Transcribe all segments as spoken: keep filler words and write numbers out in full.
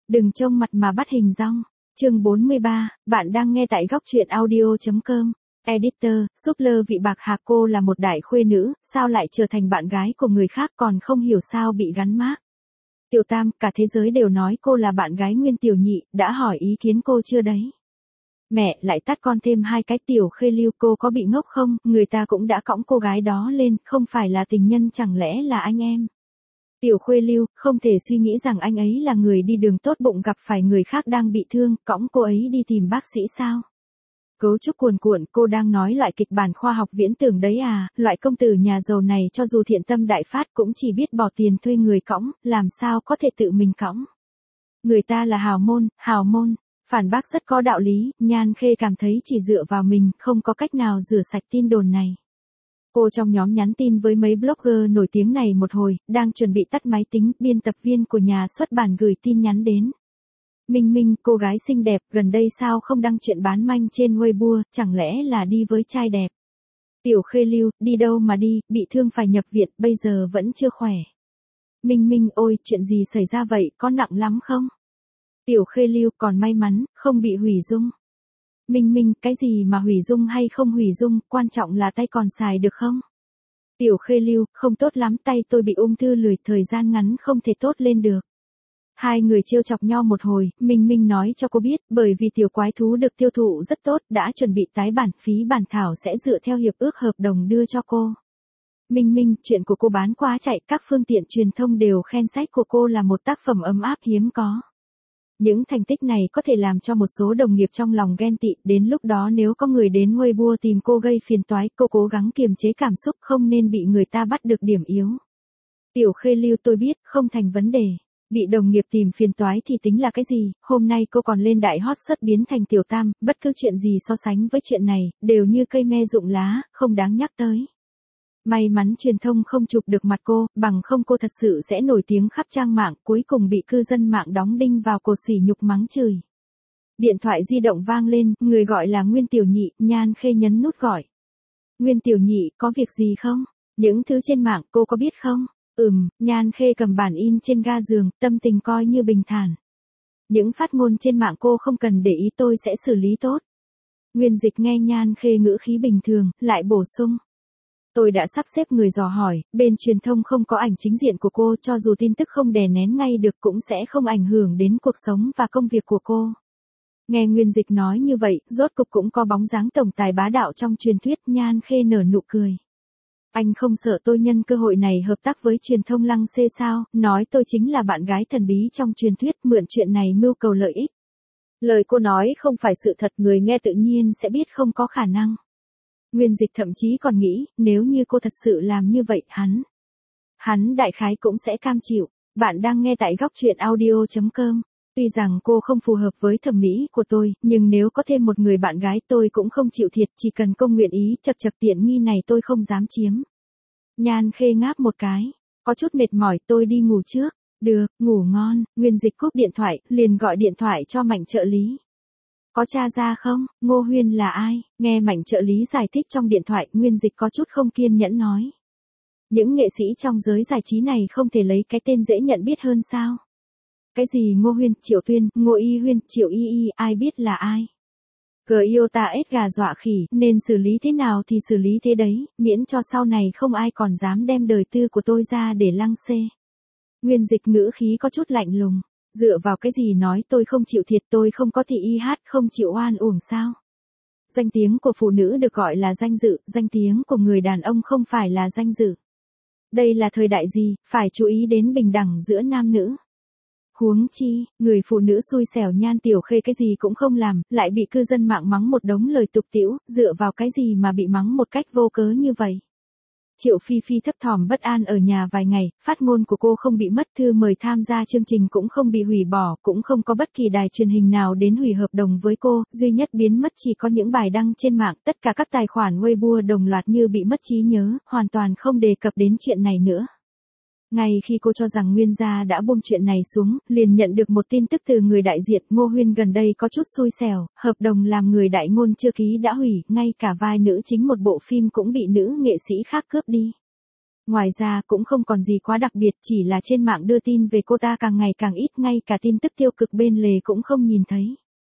Đừng trông mặt mà bắt hình dong. Chương bốn mươi ba, bạn đang nghe tại góc truyện audio chấm com. Editor, súp lơ vị bạc hà, cô là một đại khuê nữ, sao lại trở thành bạn gái của người khác, còn không hiểu sao bị gắn mác. Tiểu Tam, cả thế giới đều nói cô là bạn gái Nguyên Tiểu Nhị, đã hỏi ý kiến cô chưa đấy? Mẹ, lại tắt con thêm hai cái. Tiểu Khê Lưu, cô có bị ngốc không, người ta cũng đã cõng cô gái đó lên, không phải là tình nhân chẳng lẽ là anh em? Tiểu Khuê Lưu, không thể suy nghĩ rằng anh ấy là người đi đường tốt bụng gặp phải người khác đang bị thương, cõng cô ấy đi tìm bác sĩ sao? Cấu trúc cuồn cuộn, cô đang nói loại kịch bản khoa học viễn tưởng đấy à, loại công tử nhà giàu này cho dù thiện tâm đại phát cũng chỉ biết bỏ tiền thuê người cõng, làm sao có thể tự mình cõng. Người ta là hào môn, hào môn, phản bác rất có đạo lý, Nhan Khê cảm thấy chỉ dựa vào mình, không có cách nào rửa sạch tin đồn này. Cô trong nhóm nhắn tin với mấy blogger nổi tiếng này một hồi, đang chuẩn bị tắt máy tính, biên tập viên của nhà xuất bản gửi tin nhắn đến. Minh Minh, cô gái xinh đẹp, gần đây sao không đăng chuyện bán manh trên Weibo, chẳng lẽ là đi với trai đẹp? Tiểu Khê Lưu, đi đâu mà đi, bị thương phải nhập viện, bây giờ vẫn chưa khỏe. Minh Minh, ôi, chuyện gì xảy ra vậy, có nặng lắm không? Tiểu Khê Lưu, còn may mắn, không bị hủy dung. Minh Minh, cái gì mà hủy dung hay không hủy dung, quan trọng là tay còn xài được không? Tiểu Khê Lưu, không tốt lắm, tay tôi bị ung thư lười, thời gian ngắn không thể tốt lên được. Hai người trêu chọc nhau một hồi, Minh Minh nói cho cô biết, bởi vì tiểu quái thú được tiêu thụ rất tốt, đã chuẩn bị tái bản, phí bản thảo sẽ dựa theo hiệp ước hợp đồng đưa cho cô. Minh Minh, chuyện của cô bán quá chạy, các phương tiện truyền thông đều khen sách của cô là một tác phẩm ấm áp hiếm có. Những thành tích này có thể làm cho một số đồng nghiệp trong lòng ghen tị, đến lúc đó nếu có người đến Weibo tìm cô gây phiền toái, cô cố gắng kiềm chế cảm xúc, không nên bị người ta bắt được điểm yếu. Tiểu Khê Lưu, tôi biết, không thành vấn đề. Bị đồng nghiệp tìm phiền toái thì tính là cái gì, hôm nay cô còn lên đại hot search biến thành Tiểu Tam, bất cứ chuyện gì so sánh với chuyện này, đều như cây me rụng lá, không đáng nhắc tới. May mắn truyền thông không chụp được mặt cô, bằng không cô thật sự sẽ nổi tiếng khắp trang mạng, cuối cùng bị cư dân mạng đóng đinh vào cột sỉ nhục mắng chửi. Điện thoại di động vang lên, người gọi là Nguyên Tiểu Nhị, Nhan Khê nhấn nút gọi. Nguyên Tiểu Nhị, có việc gì không? Những thứ trên mạng cô có biết không? Ừm, Nhan Khê cầm bản in trên ga giường, tâm tình coi như bình thản. Những phát ngôn trên mạng cô không cần để ý, tôi sẽ xử lý tốt. Nguyên Dịch nghe Nhan Khê ngữ khí bình thường, lại bổ sung. Tôi đã sắp xếp người dò hỏi, bên truyền thông không có ảnh chính diện của cô, cho dù tin tức không đè nén ngay được cũng sẽ không ảnh hưởng đến cuộc sống và công việc của cô. Nghe Nguyên Dịch nói như vậy, rốt cục cũng có bóng dáng tổng tài bá đạo trong truyền thuyết, Nhan Khê nở nụ cười. Anh không sợ tôi nhân cơ hội này hợp tác với truyền thông lăng xê sao, nói tôi chính là bạn gái thần bí trong truyền thuyết, mượn chuyện này mưu cầu lợi ích. Lời cô nói không phải sự thật, người nghe tự nhiên sẽ biết không có khả năng. Nguyên Dịch thậm chí còn nghĩ, nếu như cô thật sự làm như vậy, hắn. Hắn đại khái cũng sẽ cam chịu. Bạn đang nghe tại góc truyện audio chấm com. Tuy rằng cô không phù hợp với thẩm mỹ của tôi, nhưng nếu có thêm một người bạn gái tôi cũng không chịu thiệt, chỉ cần cô nguyện ý, chật chật tiện nghi này tôi không dám chiếm. Nhan Khê ngáp một cái. Có chút mệt mỏi, tôi đi ngủ trước. Được, ngủ ngon. Nguyên Dịch cúp điện thoại, liền gọi điện thoại cho Mạnh trợ lý. Có tra ra không, Ngô Huyên là ai? Nghe Mạnh trợ lý giải thích trong điện thoại, Nguyên Dịch có chút không kiên nhẫn nói. Những nghệ sĩ trong giới giải trí này không thể lấy cái tên dễ nhận biết hơn sao? Cái gì Ngô Huyên, Triệu Tuyên, Ngô Y Huyên, Triệu Y Y, ai biết là ai? Cờ yêu ta ếch gà dọa khỉ, nên xử lý thế nào thì xử lý thế đấy, miễn cho sau này không ai còn dám đem đời tư của tôi ra để lăng xê. Nguyên Dịch ngữ khí có chút lạnh lùng. Dựa vào cái gì nói tôi không chịu thiệt, tôi không có thị y hát, không chịu oan uổng sao? Danh tiếng của phụ nữ được gọi là danh dự, danh tiếng của người đàn ông không phải là danh dự. Đây là thời đại gì, phải chú ý đến bình đẳng giữa nam nữ. Huống chi, người phụ nữ xui xẻo Nhan Tiểu Khê cái gì cũng không làm, lại bị cư dân mạng mắng một đống lời tục tĩu, dựa vào cái gì mà bị mắng một cách vô cớ như vậy? Triệu Phi Phi thấp thỏm bất an ở nhà vài ngày, phát ngôn của cô không bị mất, thư mời tham gia chương trình cũng không bị hủy bỏ, cũng không có bất kỳ đài truyền hình nào đến hủy hợp đồng với cô, duy nhất biến mất chỉ có những bài đăng trên mạng, tất cả các tài khoản Weibo đồng loạt như bị mất trí nhớ, hoàn toàn không đề cập đến chuyện này nữa. Ngay khi cô cho rằng Nguyên gia đã buông chuyện này xuống, liền nhận được một tin tức từ người đại diện, Ngô Huyên gần đây có chút xui xẻo, hợp đồng làm người đại ngôn chưa ký đã hủy, ngay cả vai nữ chính một bộ phim cũng bị nữ nghệ sĩ khác cướp đi. Ngoài ra cũng không còn gì quá đặc biệt, chỉ là trên mạng đưa tin về cô ta càng ngày càng ít, ngay cả tin tức tiêu cực bên lề cũng không nhìn thấy.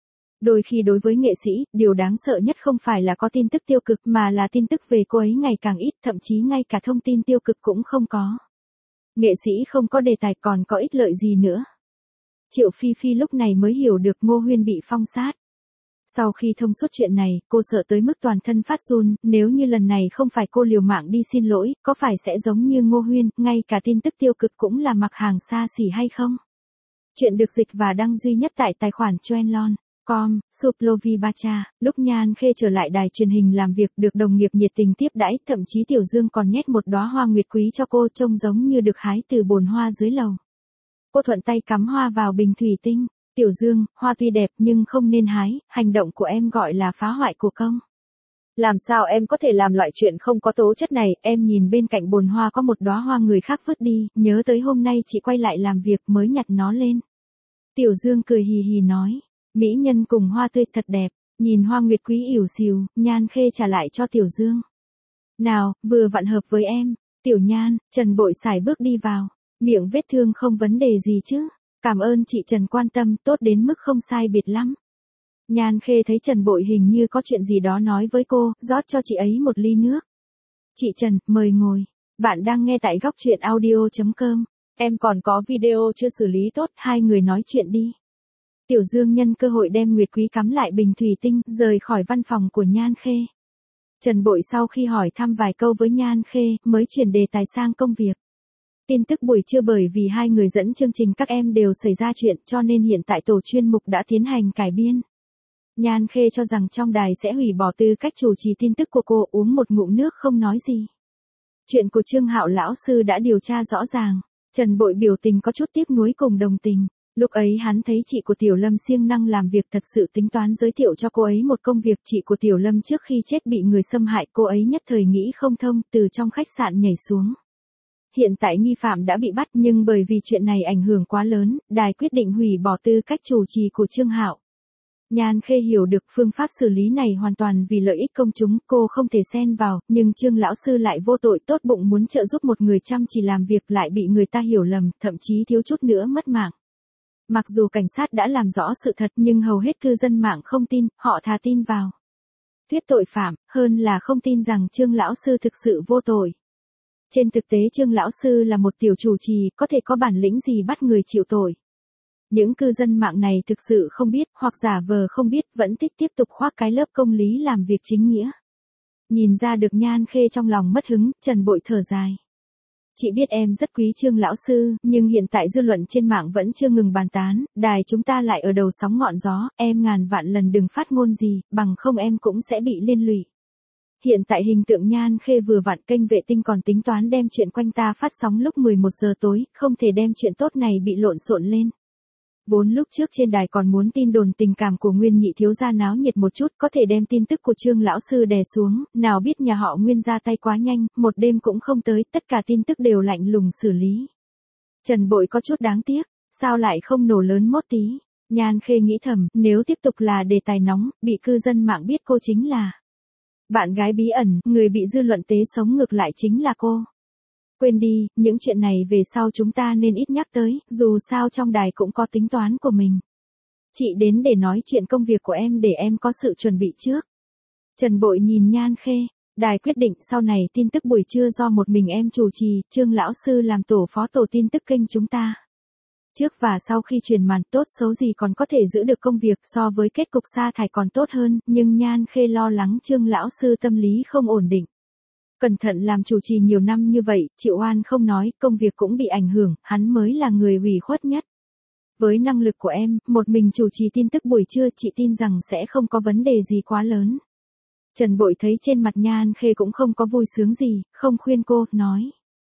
Đôi khi đối với nghệ sĩ, điều đáng sợ nhất không phải là có tin tức tiêu cực mà là tin tức về cô ấy ngày càng ít, thậm chí ngay cả thông tin tiêu cực cũng không có. Nghệ sĩ không có đề tài còn có ích lợi gì nữa. Triệu Phi Phi lúc này mới hiểu được Ngô Huyên bị phong sát. Sau khi thông suốt chuyện này, cô sợ tới mức toàn thân phát run, nếu như lần này không phải cô liều mạng đi xin lỗi, có phải sẽ giống như Ngô Huyên, ngay cả tin tức tiêu cực cũng là mặc hàng xa xỉ hay không? Chuyện được dịch và đăng duy nhất tại tài khoản Choenlon. Com, Suplovi Bacha, lúc Nhan Khê trở lại đài truyền hình làm việc được đồng nghiệp nhiệt tình tiếp đãi, thậm chí Tiểu Dương còn nhét một đóa hoa nguyệt quý cho cô trông giống như được hái từ bồn hoa dưới lầu. Cô thuận tay cắm hoa vào bình thủy tinh. Tiểu Dương, hoa tuy đẹp nhưng không nên hái, hành động của em gọi là phá hoại của công. Làm sao em có thể làm loại chuyện không có tố chất này, em nhìn bên cạnh bồn hoa có một đóa hoa người khác vứt đi, nhớ tới hôm nay chị quay lại làm việc mới nhặt nó lên. Tiểu Dương cười hì hì nói, mỹ nhân cùng hoa tươi thật đẹp, nhìn hoa nguyệt quý ỉu xìu, Nhan Khê trả lại cho Tiểu Dương. Nào, vừa vặn hợp với em, Tiểu Nhan, Trần Bội sải bước đi vào, miệng vết thương không vấn đề gì chứ. Cảm ơn chị Trần quan tâm, tốt đến mức không sai biệt lắm. Nhan Khê thấy Trần Bội hình như có chuyện gì đó nói với cô, rót cho chị ấy một ly nước. Chị Trần, mời ngồi. Bạn đang nghe tại góc truyện audio chấm com. Em còn có video chưa xử lý tốt, hai người nói chuyện đi. Tiểu Dương nhân cơ hội đem nguyệt quý cắm lại bình thủy tinh, rời khỏi văn phòng của Nhan Khê. Trần Bội sau khi hỏi thăm vài câu với Nhan Khê, mới chuyển đề tài sang công việc. Tin tức buổi trưa bởi vì hai người dẫn chương trình các em đều xảy ra chuyện cho nên hiện tại tổ chuyên mục đã tiến hành cải biên. Nhan Khê cho rằng trong đài sẽ hủy bỏ tư cách chủ trì tin tức của cô, uống một ngụm nước không nói gì. Chuyện của Trương Hạo lão sư đã điều tra rõ ràng. Trần Bội biểu tình có chút tiếc nuối cùng đồng tình. Lúc ấy hắn thấy chị của Tiểu Lâm siêng năng làm việc, thật sự tính toán giới thiệu cho cô ấy một công việc. Chị của Tiểu Lâm trước khi chết bị người xâm hại, cô ấy nhất thời nghĩ không thông, từ trong khách sạn nhảy xuống. Hiện tại nghi phạm đã bị bắt nhưng bởi vì chuyện này ảnh hưởng quá lớn, đài quyết định hủy bỏ tư cách chủ trì của Trương Hạo. Nhan Khê hiểu được phương pháp xử lý này hoàn toàn vì lợi ích công chúng, cô không thể xen vào, nhưng Trương lão sư lại vô tội, tốt bụng muốn trợ giúp một người chăm chỉ làm việc lại bị người ta hiểu lầm, thậm chí thiếu chút nữa mất mạng. Mặc dù cảnh sát đã làm rõ sự thật nhưng hầu hết cư dân mạng không tin, họ thà tin vào thuyết tội phạm, hơn là không tin rằng Trương lão sư thực sự vô tội. Trên thực tế Trương lão sư là một tiểu chủ trì, có thể có bản lĩnh gì bắt người chịu tội. Những cư dân mạng này thực sự không biết, hoặc giả vờ không biết, vẫn thích tiếp tục khoác cái lớp công lý làm việc chính nghĩa. Nhìn ra được Nhan Khê trong lòng mất hứng, Trần Bội thở dài. Chị biết em rất quý Trương lão sư, nhưng hiện tại dư luận trên mạng vẫn chưa ngừng bàn tán, đài chúng ta lại ở đầu sóng ngọn gió, em ngàn vạn lần đừng phát ngôn gì, bằng không em cũng sẽ bị liên lụy. Hiện tại hình tượng Nhan Khê vừa vặn, kênh vệ tinh còn tính toán đem chuyện quanh ta phát sóng lúc mười một giờ tối, không thể đem chuyện tốt này bị lộn xộn lên. Vốn lúc trước trên đài còn muốn tin đồn tình cảm của Nguyên nhị thiếu gia náo nhiệt một chút, có thể đem tin tức của Trương lão sư đè xuống, nào biết nhà họ Nguyên ra tay quá nhanh, một đêm cũng không tới, tất cả tin tức đều lạnh lùng xử lý. Trần Bội có chút đáng tiếc, sao lại không nổ lớn mốt tí. Nhan Khê nghĩ thầm, nếu tiếp tục là đề tài nóng, bị cư dân mạng biết cô chính là bạn gái bí ẩn, người bị dư luận tế sống ngược lại chính là cô. Quên đi, những chuyện này về sau chúng ta nên ít nhắc tới, dù sao trong đài cũng có tính toán của mình. Chị đến để nói chuyện công việc của em để em có sự chuẩn bị trước. Trần Bội nhìn Nhan Khê, đài quyết định sau này tin tức buổi trưa do một mình em chủ trì, Trương lão sư làm tổ phó tổ tin tức kênh chúng ta. Trước và sau khi truyền màn, tốt xấu gì còn có thể giữ được công việc, so với kết cục sa thải còn tốt hơn, nhưng Nhan Khê lo lắng Trương lão sư tâm lý không ổn định. Cẩn thận làm chủ trì nhiều năm như vậy, chịu oan không nói, công việc cũng bị ảnh hưởng, hắn mới là người ủy khuất nhất. Với năng lực của em, một mình chủ trì tin tức buổi trưa, chị tin rằng sẽ không có vấn đề gì quá lớn. Trần Bội thấy trên mặt Nhan Khê cũng không có vui sướng gì, không khuyên cô, nói.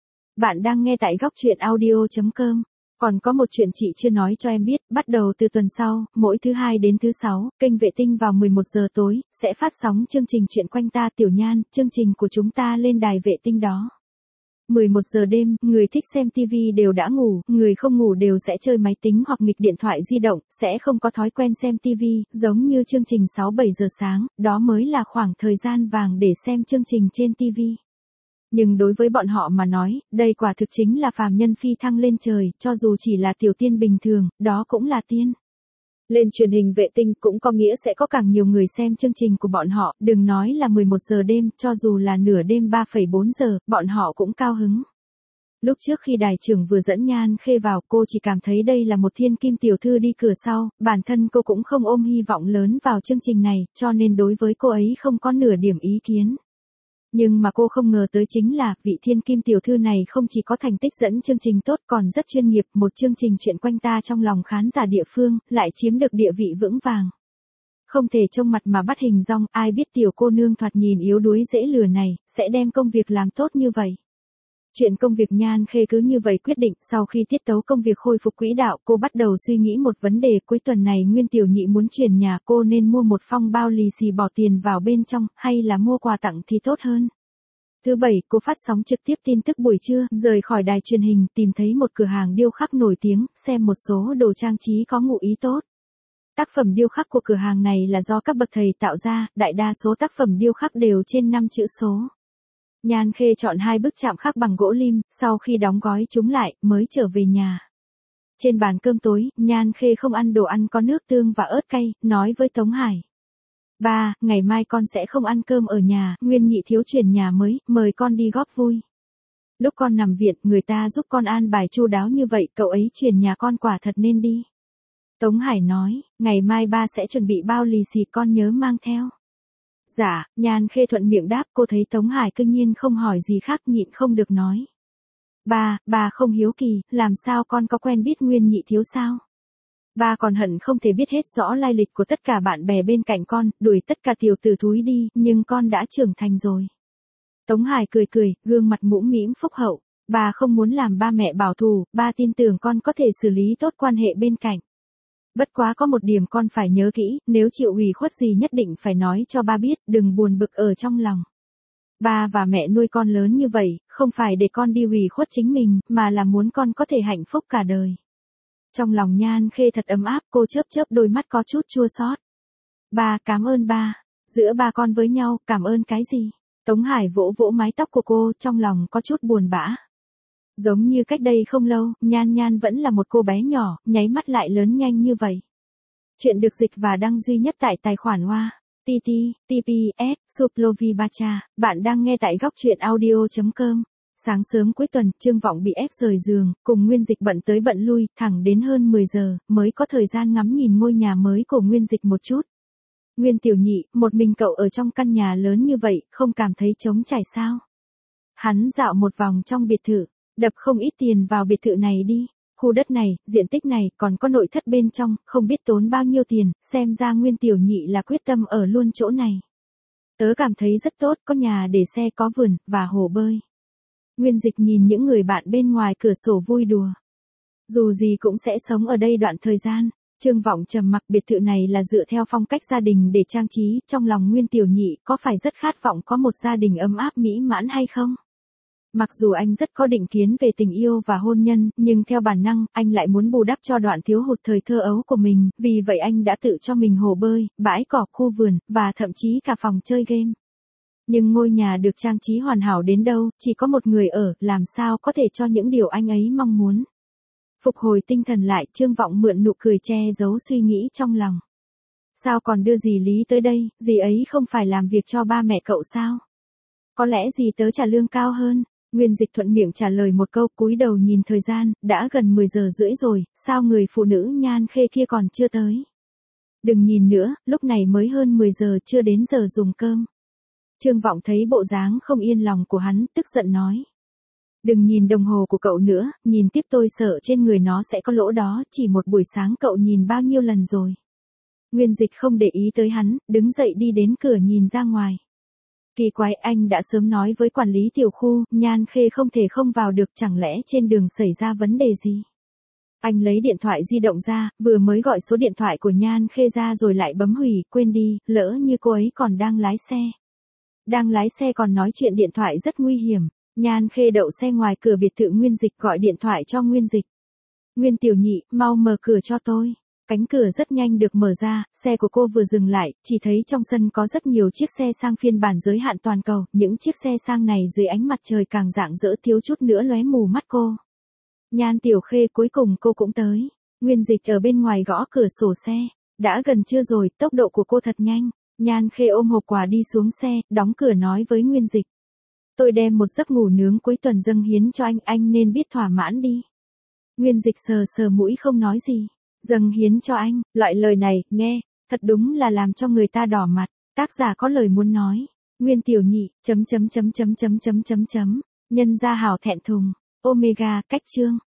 Bạn đang nghe tại góc truyện audio chấm com. Còn có một chuyện chị chưa nói cho em biết, bắt đầu từ tuần sau, mỗi thứ hai đến thứ sáu, kênh vệ tinh vào mười một giờ tối, sẽ phát sóng chương trình Chuyện quanh ta Tiểu Nhan, chương trình của chúng ta lên đài vệ tinh đó. mười một giờ đêm, người thích xem ti vi đều đã ngủ, người không ngủ đều sẽ chơi máy tính hoặc nghịch điện thoại di động, sẽ không có thói quen xem ti vi, giống như chương trình sáu bảy giờ sáng, đó mới là khoảng thời gian vàng để xem chương trình trên ti vi. Nhưng đối với bọn họ mà nói, đây quả thực chính là phàm nhân phi thăng lên trời, cho dù chỉ là tiểu tiên bình thường, đó cũng là tiên. Lên truyền hình vệ tinh cũng có nghĩa sẽ có càng nhiều người xem chương trình của bọn họ, đừng nói là mười một giờ đêm, cho dù là nửa đêm ba phẩy bốn giờ, bọn họ cũng cao hứng. Lúc trước khi đài trưởng vừa dẫn Nhan Khê vào, cô chỉ cảm thấy đây là một thiên kim tiểu thư đi cửa sau, bản thân cô cũng không ôm hy vọng lớn vào chương trình này, cho nên đối với cô ấy không có nửa điểm ý kiến. Nhưng mà cô không ngờ tới chính là, vị thiên kim tiểu thư này không chỉ có thành tích dẫn chương trình tốt còn rất chuyên nghiệp, một chương trình chuyện quanh ta trong lòng khán giả địa phương, lại chiếm được địa vị vững vàng. Không thể trông mặt mà bắt hình dong, ai biết tiểu cô nương thoạt nhìn yếu đuối dễ lừa này, sẽ đem công việc làm tốt như vậy. Chuyện công việc Nhan Khê cứ như vậy quyết định, sau khi tiết tấu công việc khôi phục quỹ đạo, cô bắt đầu suy nghĩ một vấn đề, cuối tuần này Nguyên Tiểu Nhị muốn chuyển nhà, cô nên mua một phong bao lì xì bỏ tiền vào bên trong, hay là mua quà tặng thì tốt hơn. Thứ bảy, cô phát sóng trực tiếp tin tức buổi trưa, rời khỏi đài truyền hình, tìm thấy một cửa hàng điêu khắc nổi tiếng, xem một số đồ trang trí có ngụ ý tốt. Tác phẩm điêu khắc của cửa hàng này là do các bậc thầy tạo ra, đại đa số tác phẩm điêu khắc đều trên năm chữ số. Nhan Khê chọn hai bức chạm khắc bằng gỗ lim, sau khi đóng gói chúng lại, mới trở về nhà. Trên bàn cơm tối, Nhan Khê không ăn đồ ăn có nước tương và ớt cay, nói với Tống Hải. Ba, ngày mai con sẽ không ăn cơm ở nhà, Nguyên Nhị thiếu chuyển nhà mới, mời con đi góp vui. Lúc con nằm viện, người ta giúp con an bài chu đáo như vậy, cậu ấy chuyển nhà con quả thật nên đi. Tống Hải nói, ngày mai ba sẽ chuẩn bị bao lì xì, con nhớ mang theo. Dạ, Nhan Khê thuận miệng đáp, cô thấy Tống Hải cương nhiên không hỏi gì khác, nhịn không được nói. Ba, ba không hiếu kỳ, làm sao con có quen biết Nguyên Nhị thiếu sao? Ba còn hận không thể biết hết rõ lai lịch của tất cả bạn bè bên cạnh con, đuổi tất cả tiểu tử thúi đi, nhưng con đã trưởng thành rồi. Tống Hải cười cười, gương mặt mũm mĩm phúc hậu, ba không muốn làm ba mẹ bảo thù, ba tin tưởng con có thể xử lý tốt quan hệ bên cạnh. Bất quá có một điểm con phải nhớ kỹ, nếu chịu ủy khuất gì nhất định phải nói cho ba biết, đừng buồn bực ở trong lòng. Ba và mẹ nuôi con lớn như vậy, không phải để con đi ủy khuất chính mình, mà là muốn con có thể hạnh phúc cả đời. Trong lòng Nhan Khê thật ấm áp, cô chớp chớp đôi mắt có chút chua xót. Ba, cảm ơn ba. Giữa ba con với nhau, cảm ơn cái gì? Tống Hải vỗ vỗ mái tóc của cô, trong lòng có chút buồn bã. Giống như cách đây không lâu, Nhan Nhan vẫn là một cô bé nhỏ, nháy mắt lại lớn nhanh như vậy. Chuyện được dịch và đăng duy nhất tại tài khoản Hoa, tê tê, tê pê ét, Suplovi Bacha, bạn đang nghe tại góc truyện audio chấm com. Sáng sớm cuối tuần, Trương Vọng bị ép rời giường, cùng Nguyên Dịch bận tới bận lui, thẳng đến hơn mười giờ, mới có thời gian ngắm nhìn ngôi nhà mới của Nguyên Dịch một chút. Nguyên Tiểu Nhị, một mình cậu ở trong căn nhà lớn như vậy, không cảm thấy trống trải sao? Hắn dạo một vòng trong biệt thự, đập không ít tiền vào biệt thự này đi. Khu đất này, diện tích này, còn có nội thất bên trong, không biết tốn bao nhiêu tiền, xem ra Nguyên Tiểu Nhị là quyết tâm ở luôn chỗ này. Tớ cảm thấy rất tốt, có nhà để xe, có vườn, và hồ bơi. Nguyên Dịch nhìn những người bạn bên ngoài cửa sổ vui đùa. Dù gì cũng sẽ sống ở đây đoạn thời gian. Trương Vọng trầm mặc, biệt thự này là dựa theo phong cách gia đình để trang trí, trong lòng Nguyên Tiểu Nhị có phải rất khát vọng có một gia đình ấm áp mỹ mãn hay không? Mặc dù anh rất có định kiến về tình yêu và hôn nhân, nhưng theo bản năng, anh lại muốn bù đắp cho đoạn thiếu hụt thời thơ ấu của mình, vì vậy anh đã tự cho mình hồ bơi, bãi cỏ, khu vườn, và thậm chí cả phòng chơi game. Nhưng ngôi nhà được trang trí hoàn hảo đến đâu, chỉ có một người ở, làm sao có thể cho những điều anh ấy mong muốn. Phục hồi tinh thần lại, Trương Vọng mượn nụ cười che giấu suy nghĩ trong lòng. Sao còn đưa dì Lý tới đây, dì ấy không phải làm việc cho ba mẹ cậu sao? Có lẽ dì tớ trả lương cao hơn. Nguyên Dịch thuận miệng trả lời một câu, cúi đầu nhìn thời gian, đã gần mười giờ rưỡi rồi, sao người phụ nữ Nhan Khê kia còn chưa tới? Đừng nhìn nữa, lúc này mới hơn mười giờ, chưa đến giờ dùng cơm. Trương Vọng thấy bộ dáng không yên lòng của hắn, tức giận nói. Đừng nhìn đồng hồ của cậu nữa, nhìn tiếp tôi sợ trên người nó sẽ có lỗ đó, chỉ một buổi sáng cậu nhìn bao nhiêu lần rồi. Nguyên Dịch không để ý tới hắn, đứng dậy đi đến cửa nhìn ra ngoài. Kỳ quái, anh đã sớm nói với quản lý tiểu khu, Nhan Khê không thể không vào được, chẳng lẽ trên đường xảy ra vấn đề gì? Anh lấy điện thoại di động ra, vừa mới gọi số điện thoại của Nhan Khê ra rồi lại bấm hủy, quên đi, lỡ như cô ấy còn đang lái xe. Đang lái xe còn nói chuyện điện thoại rất nguy hiểm. Nhan Khê đậu xe ngoài cửa biệt thự Nguyên Dịch, gọi điện thoại cho Nguyên Dịch. Nguyên Tiểu Nhị, mau mở cửa cho tôi. Cánh cửa rất nhanh được mở ra, xe của cô vừa dừng lại, chỉ thấy trong sân có rất nhiều chiếc xe sang phiên bản giới hạn toàn cầu, những chiếc xe sang này dưới ánh mặt trời càng rạng rỡ thiếu chút nữa lóe mù mắt cô. Nhan Tiểu Khê cuối cùng cô cũng tới. Nguyên Dịch ở bên ngoài gõ cửa sổ xe. Đã gần trưa rồi, tốc độ của cô thật nhanh. Nhan Khê ôm hộp quà đi xuống xe, đóng cửa nói với Nguyên Dịch. Tôi đem một giấc ngủ nướng cuối tuần dâng hiến cho anh, anh nên biết thỏa mãn đi. Nguyên Dịch sờ sờ mũi không nói gì. Dâng hiến cho anh, loại lời này, nghe, thật đúng là làm cho người ta đỏ mặt. Tác giả có lời muốn nói. Nguyên Tiểu Nhị, chấm chấm chấm chấm chấm chấm chấm chấm. Nhân gia hảo thẹn thùng. Omega, cách chương.